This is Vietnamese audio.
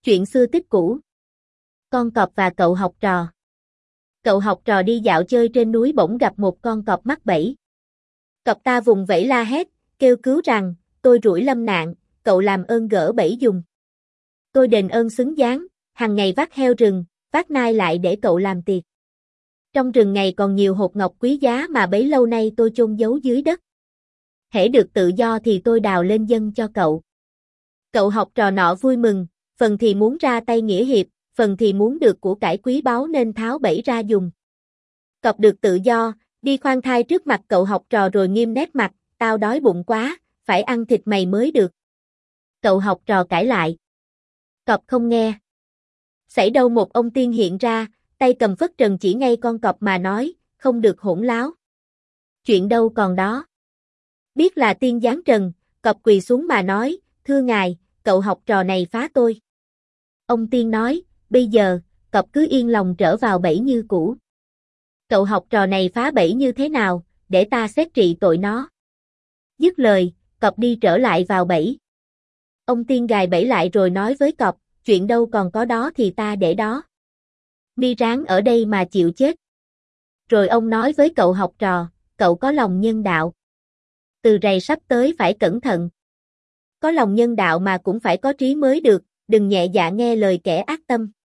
Chuyện xưa tích cũ. Con cọp và cậu học trò. Cậu học trò đi dạo chơi trên núi bỗng gặp một con cọp mắc bẫy. Cọp ta vùng vẫy la hét, kêu cứu rằng, tôi rủi lâm nạn, cậu làm ơn gỡ bẫy giùm. Tôi đền ơn xứng đáng, hàng ngày vác heo rừng, vác nai lại để cậu làm tiệc. Trong rừng ngày còn nhiều hột ngọc quý giá mà bấy lâu nay tôi chôn giấu dưới đất. Hễ được tự do thì tôi đào lên dâng cho cậu. Cậu học trò nọ vui mừng, phần thì muốn ra tay nghĩa hiệp, phần thì muốn được của cải quý báu nên tháo bẫy ra dùng. Cọp được tự do, đi khoan thai trước mặt cậu học trò rồi nghiêm nét mặt, tao đói bụng quá, phải ăn thịt mày mới được. Cậu học trò cãi lại. Cọp không nghe. Xảy đâu một ông tiên hiện ra, tay cầm phất trần chỉ ngay con cọp mà nói, không được hỗn láo. Chuyện đâu còn đó. Biết là tiên giáng trần, cọp quỳ xuống mà nói, thưa ngài, cậu học trò này phá tôi. Ông tiên nói, bây giờ, cọp cứ yên lòng trở vào bẫy như cũ. Cậu học trò này phá bẫy như thế nào, để ta xét trị tội nó. Dứt lời, cọp đi trở lại vào bẫy. Ông tiên gài bẫy lại rồi nói với cọp, chuyện đâu còn có đó thì ta để đó. Mi ráng ở đây mà chịu chết. Rồi ông nói với cậu học trò, cậu có lòng nhân đạo. Từ rày sắp tới phải cẩn thận. Có lòng nhân đạo mà cũng phải có trí mới được, đừng nhẹ dạ nghe lời kẻ ác tâm.